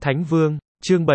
Thánh Vương, chương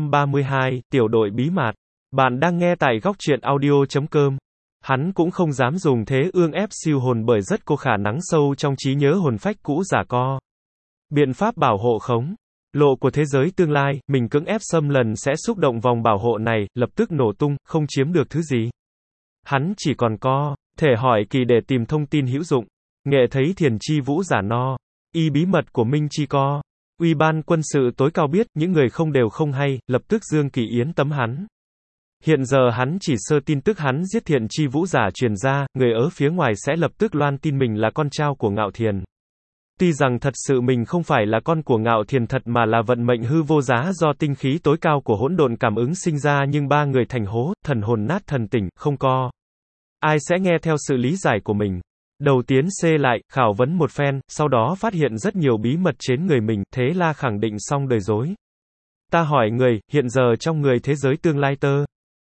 732, tiểu đội bí mật. Bạn đang nghe tại góc truyện audio.com. Hắn cũng không dám dùng thế ương ép siêu hồn bởi rất có khả năng sâu trong trí nhớ hồn phách cũ giả co. Biện pháp bảo hộ khống. Lộ của thế giới tương lai, mình cưỡng ép xâm lần sẽ xúc động vòng bảo hộ này, lập tức nổ tung, không chiếm được thứ gì. Hắn chỉ còn co, thể hỏi kỳ để tìm thông tin hữu dụng. Nghệ thấy thiền chi vũ giả no. Y bí mật của Minh Chi co. Ủy ban quân sự tối cao biết, những người không đều không hay, lập tức Dương Kỳ Yến tấm hắn. Hiện giờ hắn chỉ sơ tin tức hắn giết thiện chi vũ giả truyền ra, người ở phía ngoài sẽ lập tức loan tin mình là con trao của Ngạo Thiền. Tuy rằng thật sự mình không phải là con của Ngạo Thiền thật mà là vận mệnh hư vô giá do tinh khí tối cao của hỗn độn cảm ứng sinh ra, nhưng ba người thành hố, thần hồn nát thần tỉnh, không co. Ai sẽ nghe theo sự lý giải của mình. Đầu tiến C lại, khảo vấn một phen, sau đó phát hiện rất nhiều bí mật trên người mình, thế là khẳng định xong đời dối. Ta hỏi người, hiện giờ trong người thế giới tương lai tơ.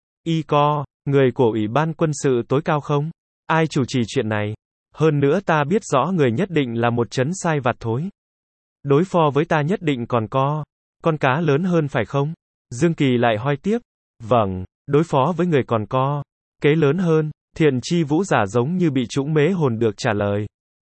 Y co, người của Ủy ban quân sự tối cao không? Ai chủ trì chuyện này? Hơn nữa ta biết rõ người nhất định là một chấn sai vặt thối. Đối phó với ta nhất định còn co. Con cá lớn hơn phải không? Dương Kỳ lại hỏi tiếp. Vâng, đối phó với người còn co. Kế lớn hơn. Thiện chi vũ giả giống như bị trũng mế hồn được trả lời.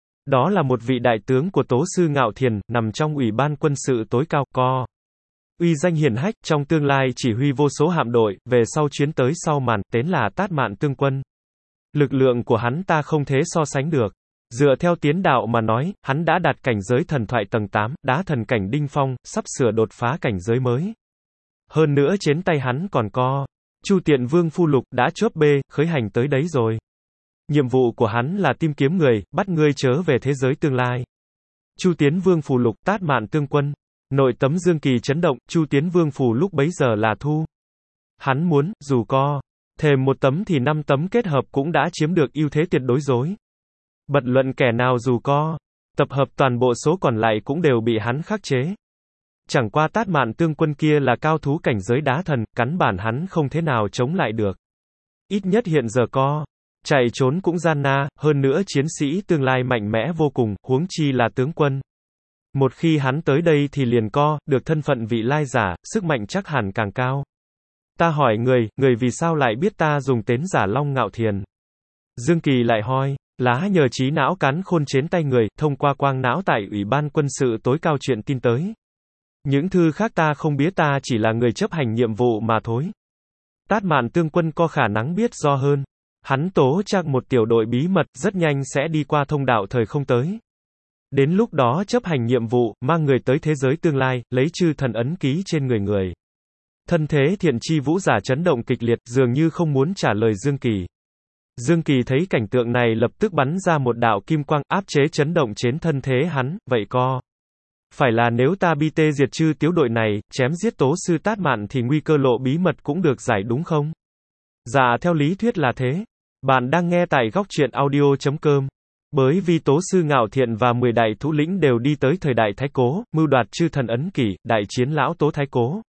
Đó là một vị đại tướng của Tố sư Ngạo Thiền, nằm trong Ủy ban quân sự tối cao, co. Uy danh hiển hách, trong tương lai chỉ huy vô số hạm đội, về sau chuyến tới sau màn, tên là Tát Mạn Tương Quân. Lực lượng của hắn ta không thể so sánh được. Dựa theo tiến đạo mà nói, hắn đã đạt cảnh giới thần thoại tầng 8, đá thần cảnh đinh phong, sắp sửa đột phá cảnh giới mới. Hơn nữa trên tay hắn còn co. Chu Tiện Vương Phu Lục đã chớp bê, khởi hành tới đấy rồi. Nhiệm vụ của hắn là tìm kiếm người, bắt ngươi trở về thế giới tương lai. Chu Tiến Vương Phù Lục, Tát Mạn Tương Quân. Nội tấm Dương Kỳ chấn động, Chu Tiến Vương Phù lúc bấy giờ là thu. Hắn muốn, dù co, thêm một tấm thì 5 tấm kết hợp cũng đã chiếm được ưu thế tuyệt đối rồi. Bật luận kẻ nào dù co, tập hợp toàn bộ số còn lại cũng đều bị hắn khắc chế. Chẳng qua Tát Mạn Tương Quân kia là cao thú cảnh giới đá thần, cắn bản hắn không thế nào chống lại được. Ít nhất hiện giờ co. Chạy trốn cũng gian na, hơn nữa chiến sĩ tương lai mạnh mẽ vô cùng, huống chi là tướng quân. Một khi hắn tới đây thì liền co, được thân phận vị lai giả, sức mạnh chắc hẳn càng cao. Ta hỏi người vì sao lại biết ta dùng tên giả Long Ngạo Thiền? Dương Kỳ lại hỏi, lá nhờ trí não cắn khôn trên tay người, thông qua quang não tại Ủy ban quân sự tối cao chuyện tin tới. Những thư khác ta không biết, ta chỉ là người chấp hành nhiệm vụ mà thôi. Tát Mạn Tương Quân có khả năng biết do hơn. Hắn tố chắc một tiểu đội bí mật rất nhanh sẽ đi qua thông đạo thời không tới. Đến lúc đó chấp hành nhiệm vụ, mang người tới thế giới tương lai, lấy chư thần ấn ký trên người. Thân thế thiện chi vũ giả chấn động kịch liệt, dường như không muốn trả lời Dương Kỳ. Dương Kỳ thấy cảnh tượng này lập tức bắn ra một đạo kim quang, áp chế chấn động trên thân thế hắn, vậy co. Phải là nếu ta bi tê diệt chư tiểu đội này, chém giết Tố sư Tát Mạn thì nguy cơ lộ bí mật cũng được giải đúng không? Dạ theo lý thuyết là thế. Bạn đang nghe tại góc truyện audio.com. Bởi vì Tố sư Ngạo Thiện và 10 đại thủ lĩnh đều đi tới thời đại Thái Cố, mưu đoạt chư thần ấn kỷ, đại chiến lão Tố Thái Cố.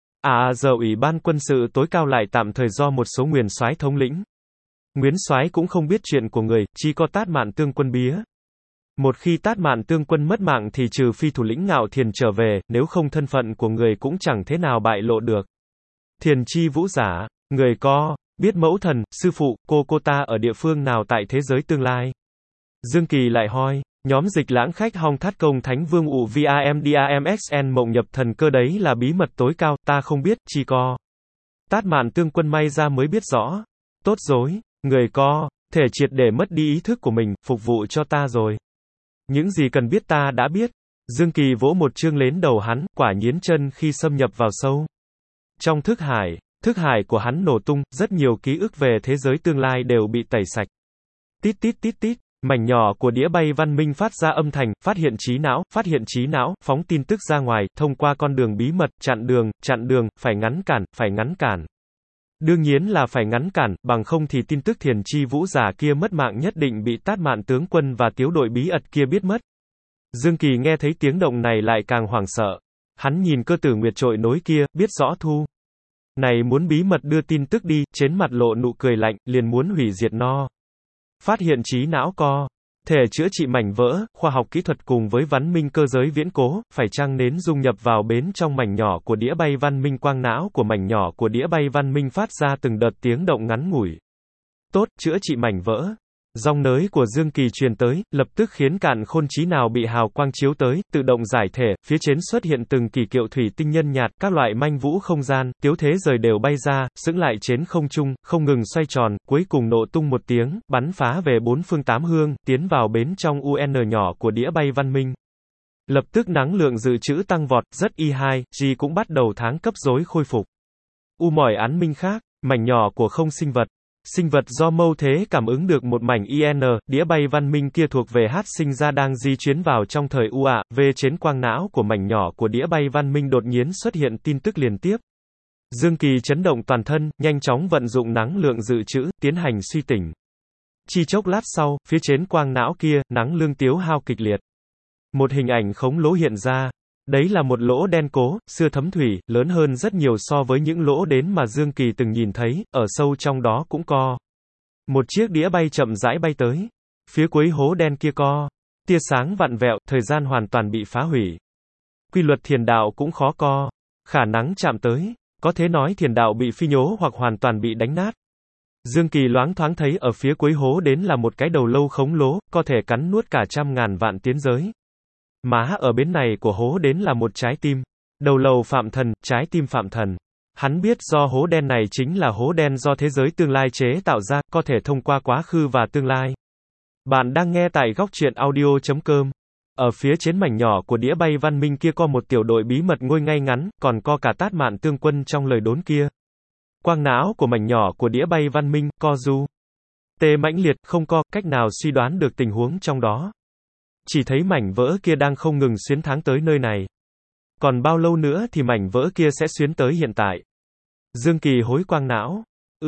Giờ Ủy ban quân sự tối cao lại tạm thời do một số nguyên soái thống lĩnh. Nguyên soái cũng không biết chuyện của người, chỉ có Tát Mạn Tương Quân bía. Một khi Tát Mạn Tương Quân mất mạng thì trừ phi thủ lĩnh Ngạo Thiền trở về, nếu không thân phận của người cũng chẳng thế nào bại lộ được. Thiền chi vũ giả, người co, biết mẫu thần, sư phụ, cô ta ở địa phương nào tại thế giới tương lai? Dương Kỳ lại hỏi, nhóm dịch lãng khách Hong Thát Công Thánh Vương ụ VAMDAMXN mộng nhập thần cơ đấy là bí mật tối cao, ta không biết, chỉ co. Tát Mạn Tương Quân may ra mới biết rõ. Tốt rồi, người co, thể triệt để mất đi ý thức của mình, phục vụ cho ta rồi. Những gì cần biết ta đã biết. Dương Kỳ vỗ một chương lên đầu hắn, quả nhiên chân khi xâm nhập vào sâu. Trong thức hải của hắn nổ tung, rất nhiều ký ức về thế giới tương lai đều bị tẩy sạch. Tít tít tít tít, mảnh nhỏ của đĩa bay văn minh phát ra âm thanh, phát hiện trí não, phóng tin tức ra ngoài, thông qua con đường bí mật, chặn đường, phải ngăn cản. Đương nhiên là phải ngăn cản, bằng không thì tin tức thiền chi vũ giả kia mất mạng nhất định bị Tát Mạn Tướng Quân và tiểu đội bí ật kia biết mất. Dương Kỳ nghe thấy tiếng động này lại càng hoảng sợ. Hắn nhìn cơ tử nguyệt trội nối kia, biết rõ thu này muốn bí mật đưa tin tức đi, trên mặt lộ nụ cười lạnh, liền muốn hủy diệt no. Phát hiện trí não co. Thể chữa trị mảnh vỡ, khoa học kỹ thuật cùng với văn minh cơ giới viễn cố, phải chăng nến dung nhập vào bên trong mảnh nhỏ của đĩa bay văn minh quang não của mảnh nhỏ của đĩa bay văn minh phát ra từng đợt tiếng động ngắn ngủi. Tốt, chữa trị mảnh vỡ. Giọng nới của Dương Kỳ truyền tới, lập tức khiến càn khôn trí nào bị hào quang chiếu tới, tự động giải thể, phía trên xuất hiện từng kỳ kiệu thủy tinh nhân nhạt, các loại manh vũ không gian, tiếu thế rời đều bay ra, sững lại trên không trung, không ngừng xoay tròn, cuối cùng nổ tung một tiếng, bắn phá về bốn phương tám hướng, tiến vào bên trong UN nhỏ của đĩa bay văn minh. Lập tức năng lượng dự trữ tăng vọt, rất I2, G cũng bắt đầu tháng cấp rối khôi phục. Mọi án minh khác, mảnh nhỏ của không sinh vật. Sinh vật do mâu thế cảm ứng được một mảnh IN, đĩa bay văn minh kia thuộc về H sinh ra đang di chuyển vào trong thời UA, V trên quang não của mảnh nhỏ của đĩa bay văn minh đột nhiên xuất hiện tin tức liên tiếp. Dương Kỳ chấn động toàn thân, nhanh chóng vận dụng năng lượng dự trữ, tiến hành suy tỉnh. Chỉ chốc lát sau, phía trên quang não kia, năng lượng tiêu hao kịch liệt. Một hình ảnh khổng lồ hiện ra. Đấy là một lỗ đen cố, xưa thấm thủy, lớn hơn rất nhiều so với những lỗ đến mà Dương Kỳ từng nhìn thấy, ở sâu trong đó cũng có. Một chiếc đĩa bay chậm rãi bay tới. Phía cuối hố đen kia có. Tia sáng vặn vẹo, thời gian hoàn toàn bị phá hủy. Quy luật thiền đạo cũng khó co. Khả năng chạm tới. Có thể nói thiền đạo bị phi nhố hoặc hoàn toàn bị đánh nát. Dương Kỳ loáng thoáng thấy ở phía cuối hố đến là một cái đầu lâu khổng lồ, có thể cắn nuốt cả 100.000 vạn tiến giới. Mà ở bên này của hố đến là một trái tim. Đầu lâu phạm thần, trái tim phạm thần. Hắn biết do hố đen này chính là hố đen do thế giới tương lai chế tạo ra, có thể thông qua quá khứ và tương lai. Bạn đang nghe tại góc truyện audio.com. Ở phía trên mảnh nhỏ của đĩa bay văn minh kia có một tiểu đội bí mật ngồi ngay ngắn, còn có cả Tát Mạn Tương Quân trong lời đồn kia. Quang não của mảnh nhỏ của đĩa bay văn minh, co du. Tê mãnh liệt, không có cách nào suy đoán được tình huống trong đó. Chỉ thấy mảnh vỡ kia đang không ngừng xuyến tháng tới nơi này. Còn bao lâu nữa thì mảnh vỡ kia sẽ xuyến tới hiện tại? Dương Kỳ hối quang não.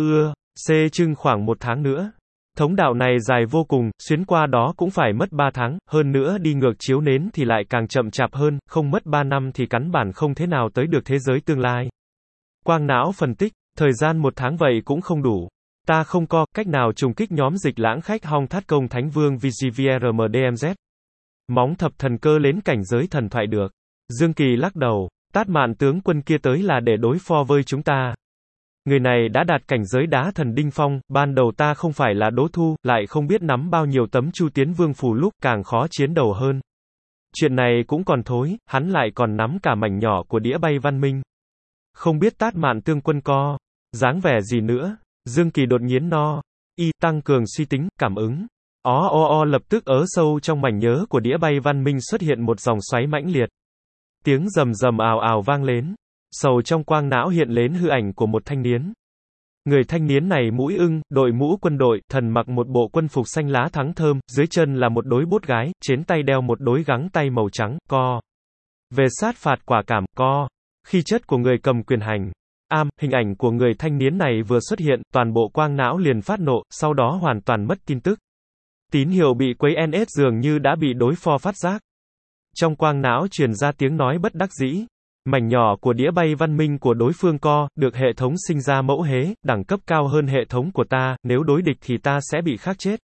Chừng khoảng 1 tháng nữa. Thống đạo này dài vô cùng, xuyến qua đó cũng phải mất 3 tháng, hơn nữa đi ngược chiếu nến thì lại càng chậm chạp hơn, không mất 3 năm thì căn bản không thế nào tới được thế giới tương lai. Quang não phân tích, thời gian 1 tháng vậy cũng không đủ. Ta không có cách nào trùng kích nhóm dịch lãng khách Hong Thát Công Thánh Vương VGVRMDMZ. Móng thập thần cơ lên cảnh giới thần thoại được. Dương Kỳ lắc đầu, Tát Mạn tướng quân kia tới là để đối phó với chúng ta. Người này đã đạt cảnh giới đá thần đinh phong, ban đầu ta không phải là Đỗ Thu, lại không biết nắm bao nhiêu tấm Chu Tiến Vương phù lúc càng khó chiến đầu hơn. Chuyện này cũng còn thối, hắn lại còn nắm cả mảnh nhỏ của đĩa bay văn minh. Không biết Tát Mạn tướng quân co dáng vẻ gì nữa. Dương Kỳ đột nhiên tăng cường suy tính, cảm ứng. Lập tức ở sâu trong mảnh nhớ của đĩa bay văn minh xuất hiện một dòng xoáy mãnh liệt. Tiếng rầm rầm ào ào vang lên. Sầu trong quang não hiện lên hư ảnh của một thanh niên. Người thanh niên này mũi ưng, đội mũ quân đội, thần mặc một bộ quân phục xanh lá thắng thơm, dưới chân là một đối bốt gái, trên tay đeo một đối gắng tay màu trắng, co. Về sát phạt quả cảm, co. Khí chất của người cầm quyền hành. Hình ảnh của người thanh niên này vừa xuất hiện, toàn bộ quang não liền phát nộ, sau đó hoàn toàn mất tin tức. Tín hiệu bị quấy NS dường như đã bị đối phó phát giác. Trong quang não truyền ra tiếng nói bất đắc dĩ. Mảnh nhỏ của đĩa bay văn minh của đối phương được hệ thống sinh ra mẫu hế, đẳng cấp cao hơn hệ thống của ta, nếu đối địch thì ta sẽ bị khắc chết.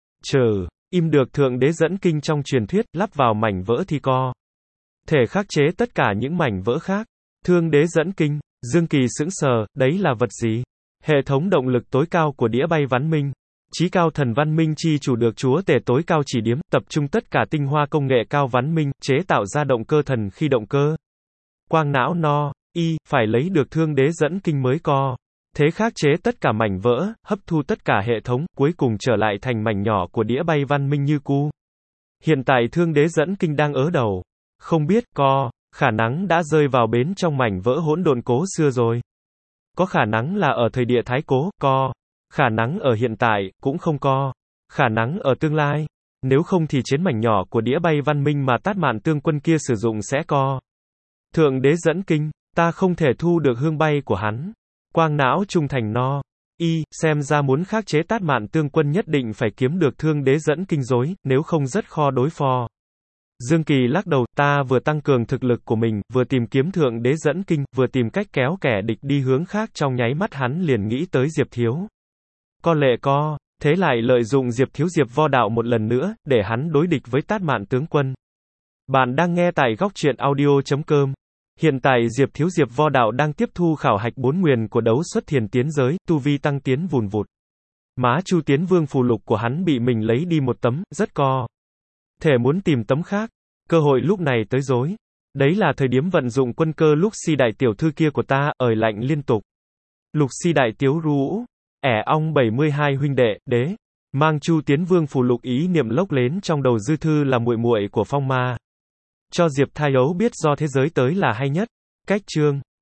Im được thượng đế dẫn kinh trong truyền thuyết, lắp vào mảnh vỡ thì thể khắc chế tất cả những mảnh vỡ khác. Thương đế dẫn kinh, Dương Kỳ sững sờ, đấy là vật gì? Hệ thống động lực tối cao của đĩa bay văn minh. Chí cao thần văn minh chi chủ được chúa tể tối cao chỉ điếm, tập trung tất cả tinh hoa công nghệ cao văn minh, chế tạo ra động cơ thần khi động cơ. Quang não phải lấy được thương đế dẫn kinh mới thế khắc chế tất cả mảnh vỡ, hấp thu tất cả hệ thống, cuối cùng trở lại thành mảnh nhỏ của đĩa bay văn minh như cũ. Hiện tại thương đế dẫn kinh đang ở đầu. Không biết, khả năng đã rơi vào bến trong mảnh vỡ hỗn độn cố xưa rồi. Có khả năng là ở thời địa thái cố, khả năng ở hiện tại, cũng không khả năng ở tương lai. Nếu không thì trên mảnh nhỏ của đĩa bay văn minh mà Tát Mạn tướng quân kia sử dụng sẽ Thượng đế dẫn kinh, ta không thể thu được hương bay của hắn. Quang não trung thành xem ra muốn khắc chế Tát Mạn tướng quân nhất định phải kiếm được thương đế dẫn kinh rồi, nếu không rất khó đối phó. Dương Kỳ lắc đầu, ta vừa tăng cường thực lực của mình, vừa tìm kiếm thượng đế dẫn kinh, vừa tìm cách kéo kẻ địch đi hướng khác, trong nháy mắt hắn liền nghĩ tới Diệp Thiếu. Có lẽ Thế lại lợi dụng Diệp Thiếu Diệp Vo Đạo một lần nữa, để hắn đối địch với Tát Mạn tướng quân. Bạn đang nghe tại góc truyện audio.com. Hiện tại Diệp Thiếu Diệp Vo Đạo đang tiếp thu khảo hạch 4 nguyền của đấu xuất thiền tiến giới, tu vi tăng tiến vùn vụt. Má Chu Tiến Vương phù lục của hắn bị mình lấy đi một tấm, rất co. Thể muốn tìm tấm khác. Cơ hội lúc này tới rồi. Đấy là thời điểm vận dụng quân cơ Lục Si đại tiểu thư kia của ta, ời lạnh liên tục. Lục Si đại tiếu rũ. Ẻ ong 72 huynh đệ, đế. Mang Chu Tiến Vương phù lục ý niệm lốc lên trong đầu dư thư là muội muội của phong ma. Cho Diệp Thai Ấu biết do thế giới tới là hay nhất. Cách chương.